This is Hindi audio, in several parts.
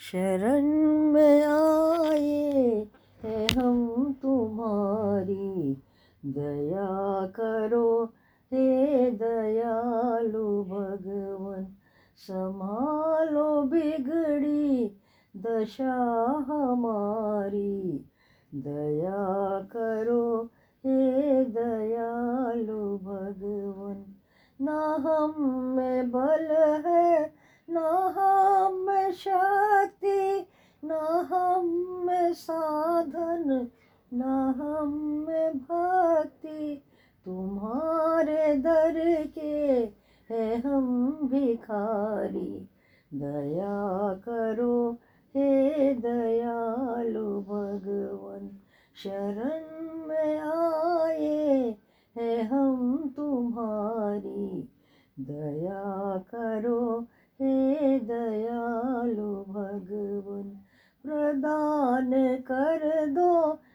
शरण में आए हैं हम तुम्हारी, दया करो हे दयालु भगवन। संभालो बिगड़ी दशा हमारी, दया करो हे दयालु भगवन। ना हम में बल है ना हम में शक्ति, ना हम में साधन ना हम में भक्ति, तुम्हारे दर के है हम भिखारी, दया करो हे दयालु भगवन। शरण में आए हैं हम तुम्हारी, दया करो हे दयालु भगवन। प्रदान कर दो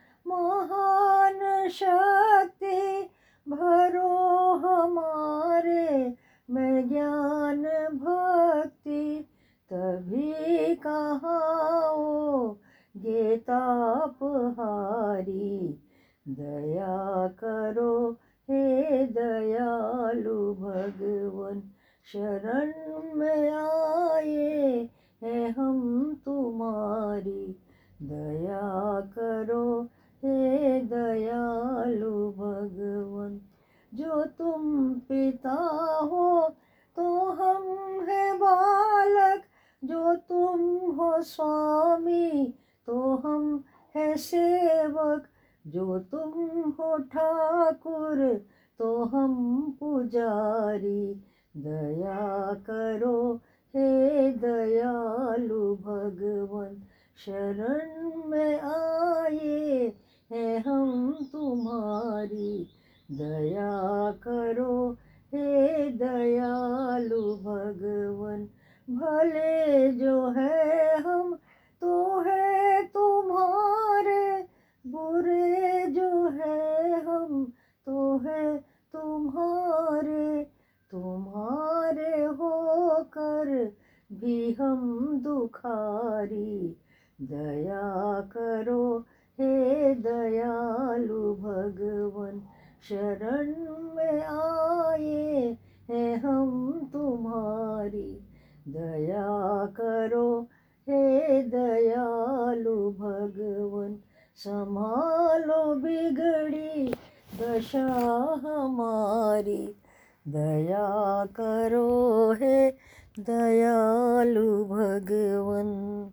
महान शक्ति, भरो हमारे में ज्ञान भक्ति, तभी कहाओ गे तापहारी, दया करो हे दयालु भगवन। शरण में आए हैं हम तुम्हारी, दया करो हे दयालु भगवन। जो तुम पिता हो तो हम हैं बालक, जो तुम हो स्वामी तो हम हैं सेवक, जो तुम हो ठाकुर तो हम पुजारी, दया करो हे दयालु भगवन। शरण में आए हैं हम तुम्हारी, दया करो हे दयालु भगवन। भले जो है हम तो है तुम्हारे, बुरे जो है हम तो है तुम्हारे, तुम्हारे होकर भी हम दुखारी, दया करो हे दयालु भगवन। शरण में आए हैं हम तुम्हारी, दया करो हे दयालु भगवन। संभालो बिगड़ी दशा हमारी, दया करो हे दयालु भगवन।